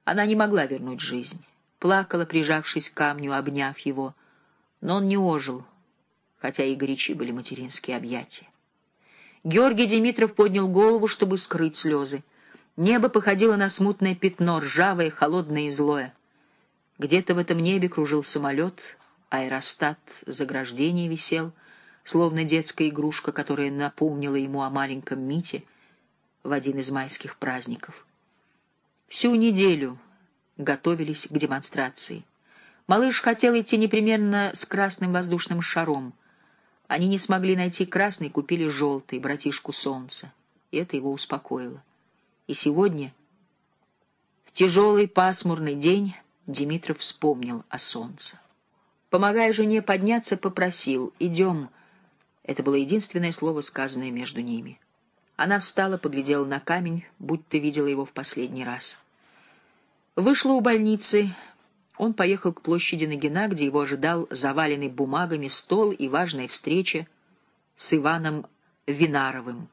Она не могла вернуть жизнь. Плакала, прижавшись к камню, обняв его, но он не ожил, хотя и горячи были материнские объятия. Георгий Димитров поднял голову, чтобы скрыть слезы. Небо походило на смутное пятно, ржавое, холодное и злое. Где-то в этом небе кружил самолет, аэростат заграждения висел, словно детская игрушка, которая напомнила ему о маленьком Мите в один из майских праздников. Всю неделю готовились к демонстрации. Малыш хотел идти непременно с красным воздушным шаром. Они не смогли найти красный, купили желтый, братишку солнца, и это его успокоило. И сегодня, в тяжелый пасмурный день, Димитров вспомнил о солнце. Помогая жене подняться, попросил: «Идем». Это было единственное слово, сказанное между ними. Она встала, поглядела на камень, будто видела его в последний раз. Вышла у больницы. Он поехал к площади Нагина, где его ожидал заваленный бумагами стол и важная встреча с Иваном Винаровым.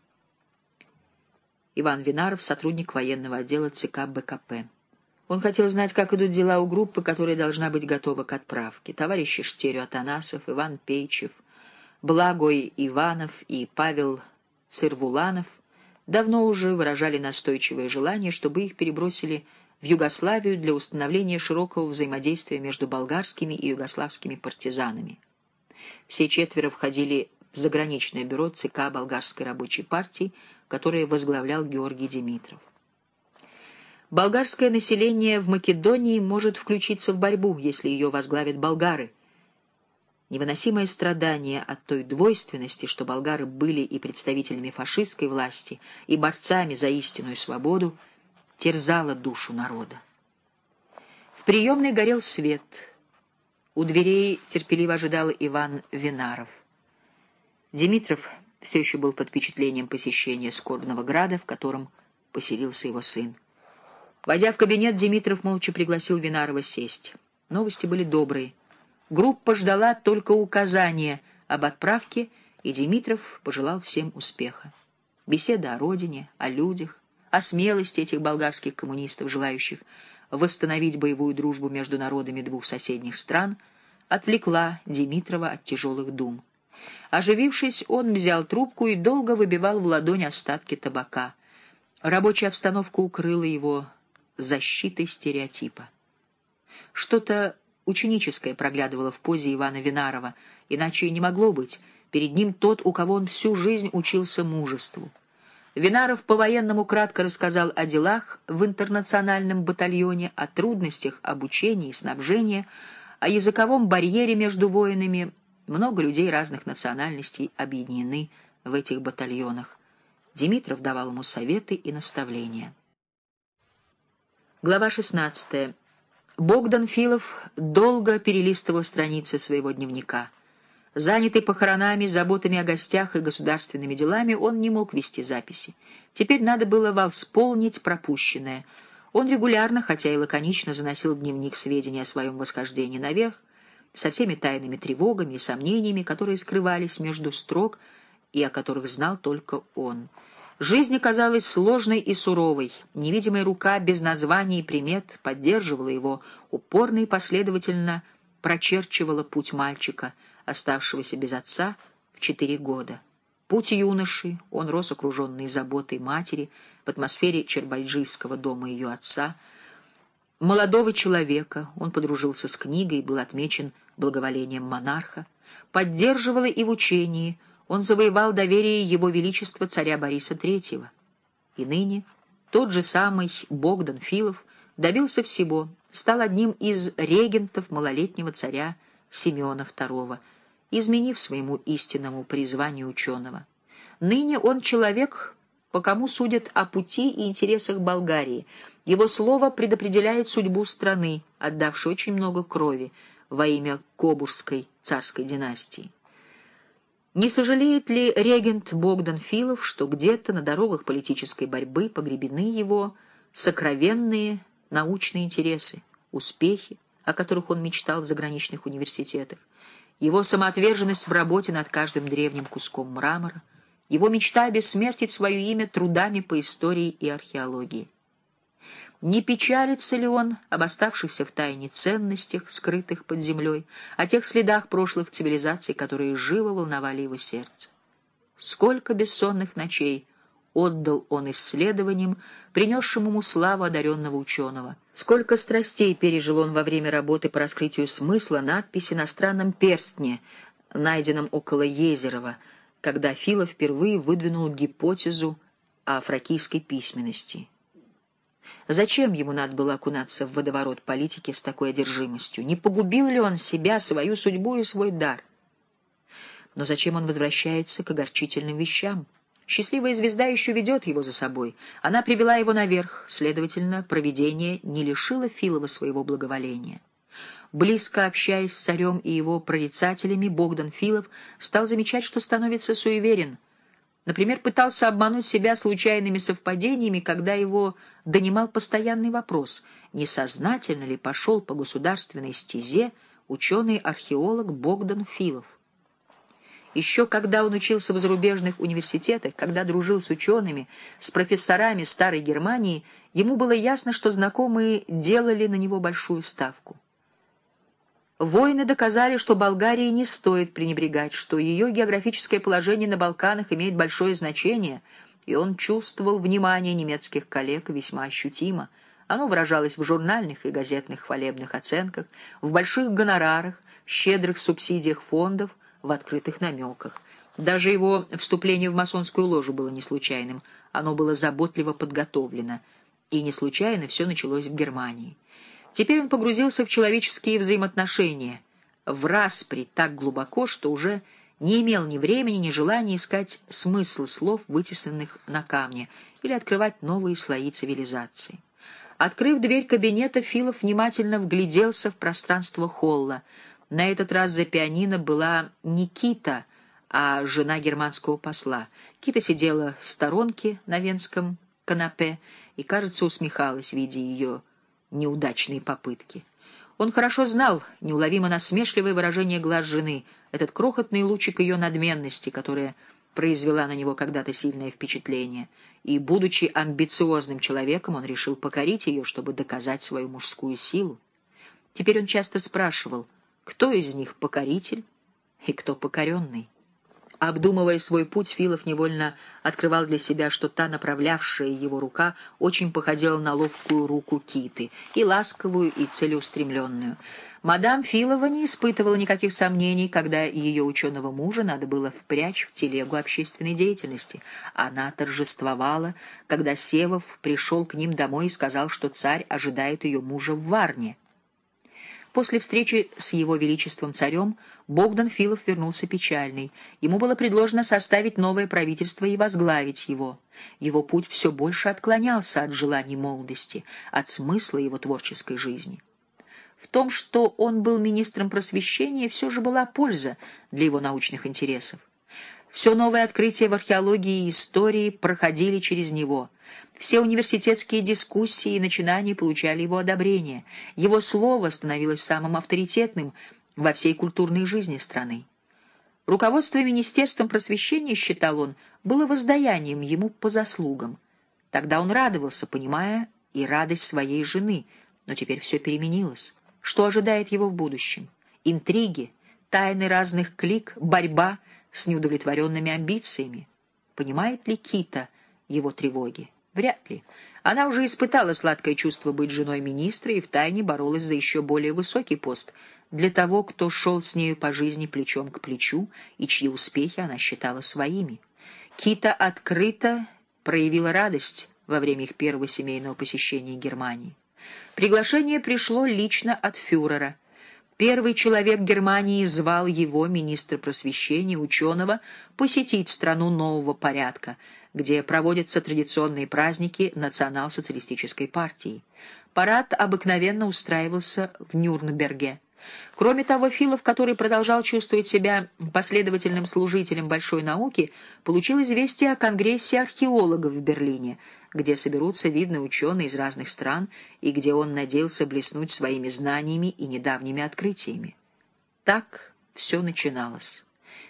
Иван Винаров — сотрудник военного отдела ЦК БКП. Он хотел знать, как идут дела у группы, которая должна быть готова к отправке. Товарищи Штерю Атанасов, Иван Пейчев, Благой Иванов и Павел Цирвуланов давно уже выражали настойчивое желание, чтобы их перебросили в Югославию для установления широкого взаимодействия между болгарскими и югославскими партизанами. Все четверо входили в заграничное бюро ЦК Болгарской рабочей партии, которое возглавлял Георгий Димитров. Болгарское население в Македонии может включиться в борьбу, если ее возглавят болгары. Невыносимое страдание от той двойственности, что болгары были и представителями фашистской власти, и борцами за истинную свободу, терзало душу народа. В приемной горел свет. У дверей терпеливо ожидал Иван Винаров. Димитров все еще был под впечатлением посещения скорбного града, в котором поселился его сын. Войдя в кабинет, Димитров молча пригласил Винарова сесть. Новости были добрые. Группа ждала только указания об отправке, и Димитров пожелал всем успеха. Беседа о родине, о людях, о смелости этих болгарских коммунистов, желающих восстановить боевую дружбу между народами двух соседних стран, отвлекла Димитрова от тяжелых дум. Оживившись, он взял трубку и долго выбивал в ладонь остатки табака. Рабочая обстановка укрыла его защитой стереотипа. Что-то ученическое проглядывало в позе Ивана Винарова, иначе и не могло быть. Перед ним тот, у кого он всю жизнь учился мужеству. Винаров по-военному кратко рассказал о делах в интернациональном батальоне, о трудностях обучения и снабжения, о языковом барьере между воинами. Много людей разных национальностей объединены в этих батальонах. Димитров давал ему советы и наставления. Глава 16. Богдан Филов долго перелистывал страницы своего дневника. Занятый похоронами, заботами о гостях и государственными делами, он не мог вести записи. Теперь надо было восполнить пропущенное. Он регулярно, хотя и лаконично, заносил в дневник сведения о своем восхождении наверх, со всеми тайными тревогами и сомнениями, которые скрывались между строк и о которых знал только он. Жизнь оказалась сложной и суровой. Невидимая рука без названий и примет поддерживала его, упорно и последовательно прочерчивала путь мальчика, оставшегося без отца в 4 года. Путь юноши, он рос окруженный заботой матери в атмосфере чербайджийского дома ее отца. Молодого человека, он подружился с книгой и был отмечен благоволением монарха, поддерживала и в учении. Он завоевал доверие Его Величества царя Бориса III. И ныне тот же самый Богдан Филов добился всего, стал одним из регентов малолетнего царя Симеона II, изменив своему истинному призванию ученого. Ныне он человек, по кому судят о пути и интересах Болгарии. Его слово предопределяет судьбу страны, отдавшей очень много крови во имя Кобургской царской династии. Не сожалеет ли регент Богдан Филов, что где-то на дорогах политической борьбы погребены его сокровенные научные интересы, успехи, о которых он мечтал в заграничных университетах, его самоотверженность в работе над каждым древним куском мрамора, его мечта обессмертить свое имя трудами по истории и археологии? Не печалится ли он об оставшихся в тайне ценностях, скрытых под землей, о тех следах прошлых цивилизаций, которые живо волновали его сердце? Сколько бессонных ночей отдал он исследованиям, принесшим ему славу одаренного ученого. Сколько страстей пережил он во время работы по раскрытию смысла надписи на странном перстне, найденном около Езерова, когда Филов впервые выдвинул гипотезу о фракийской письменности. Зачем ему надо было окунаться в водоворот политики с такой одержимостью? Не погубил ли он себя, свою судьбу и свой дар? Но зачем он возвращается к огорчительным вещам? Счастливая звезда еще ведет его за собой. Она привела его наверх, следовательно, провидение не лишило Филова своего благоволения. Близко общаясь с царем и его прорицателями, Богдан Филов стал замечать, что становится суеверен. Например, пытался обмануть себя случайными совпадениями, когда его донимал постоянный вопрос, несознательно ли пошел по государственной стезе ученый-археолог Богдан Филов. Еще когда он учился в зарубежных университетах, когда дружил с учеными, с профессорами старой Германии, ему было ясно, что знакомые делали на него большую ставку. Войны доказали, что Болгарии не стоит пренебрегать, что ее географическое положение на Балканах имеет большое значение, и он чувствовал внимание немецких коллег весьма ощутимо. Оно выражалось в журнальных и газетных хвалебных оценках, в больших гонорарах, в щедрых субсидиях фондов, в открытых намеках. Даже его вступление в масонскую ложу было не случайным, оно было заботливо подготовлено, и не случайно все началось в Германии. Теперь он погрузился в человеческие взаимоотношения, в распри так глубоко, что уже не имел ни времени, ни желания искать смысл слов, вытесанных на камне, или открывать новые слои цивилизации. Открыв дверь кабинета, Филов внимательно вгляделся в пространство холла. На этот раз за пианино была не Кита, а жена германского посла. Кита сидела в сторонке на венском канапе и, кажется, усмехалась, видя ее неудачные попытки. Он хорошо знал неуловимо насмешливое выражение глаз жены, этот крохотный лучик ее надменности, которая произвела на него когда-то сильное впечатление, и, будучи амбициозным человеком, он решил покорить ее, чтобы доказать свою мужскую силу. Теперь он часто спрашивал, кто из них покоритель и кто покоренный. Обдумывая свой путь, Филов невольно открывал для себя, что та направлявшая его рука очень походила на ловкую руку Киты, и ласковую, и целеустремленную. Мадам Филова не испытывала никаких сомнений, когда ее ученого мужа надо было впрячь в телегу общественной деятельности. Она торжествовала, когда Севов пришел к ним домой и сказал, что царь ожидает ее мужа в Варне. После встречи с его величеством царем Богдан Филов вернулся печальный. Ему было предложено составить новое правительство и возглавить его. Его путь все больше отклонялся от желаний молодости, от смысла его творческой жизни. В том, что он был министром просвещения, все же была польза для его научных интересов. Все новые открытия в археологии и истории проходили через него. Все университетские дискуссии и начинания получали его одобрение. Его слово становилось самым авторитетным во всей культурной жизни страны. Руководство Министерством просвещения, считал он, было воздаянием ему по заслугам. Тогда он радовался, понимая и радость своей жены, но теперь все переменилось. Что ожидает его в будущем? Интриги, тайны разных клик, борьба с неудовлетворенными амбициями. Понимает ли Кита его тревоги? Вряд ли. Она уже испытала сладкое чувство быть женой министра и втайне боролась за еще более высокий пост для того, кто шел с нею по жизни плечом к плечу и чьи успехи она считала своими. Кита открыто проявила радость во время их первого семейного посещения Германии. Приглашение пришло лично от фюрера. Первый человек Германии звал его, министра просвещения, ученого, посетить страну нового порядка, где проводятся традиционные праздники национал-социалистической партии. Парад обыкновенно устраивался в Нюрнберге. Кроме того, Филов, который продолжал чувствовать себя последовательным служителем большой науки, получил известие о Конгрессе археологов в Берлине, где соберутся видные ученые из разных стран и где он надеялся блеснуть своими знаниями и недавними открытиями. Так все начиналось.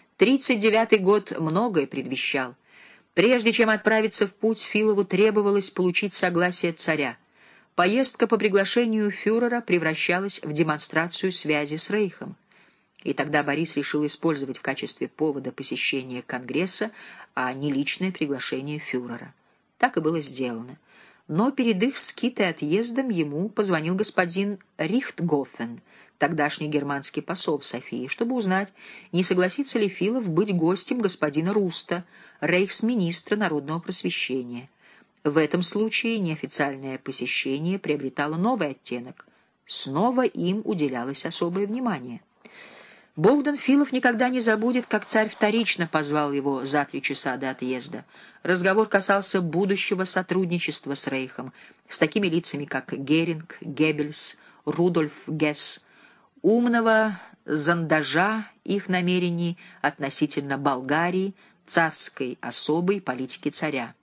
1939 год многое предвещал. Прежде чем отправиться в путь, Филову требовалось получить согласие царя. Поездка по приглашению фюрера превращалась в демонстрацию связи с Рейхом. И тогда Борис решил использовать в качестве повода посещения Конгресса, а не личное приглашение фюрера. Так и было сделано. Но перед их скитой отъездом ему позвонил господин Рихтгофен, тогдашний германский посол в Софии, чтобы узнать, не согласится ли Филов быть гостем господина Руста, рейхсминистра народного просвещения. В этом случае неофициальное посещение приобретало новый оттенок. Снова им уделялось особое внимание. Богдан Филов никогда не забудет, как царь вторично позвал его за 3 часа до отъезда. Разговор касался будущего сотрудничества с Рейхом, с такими лицами, как Геринг, Геббельс, Рудольф Гесс, умного зондажа их намерений относительно Болгарии, царской особой политики царя.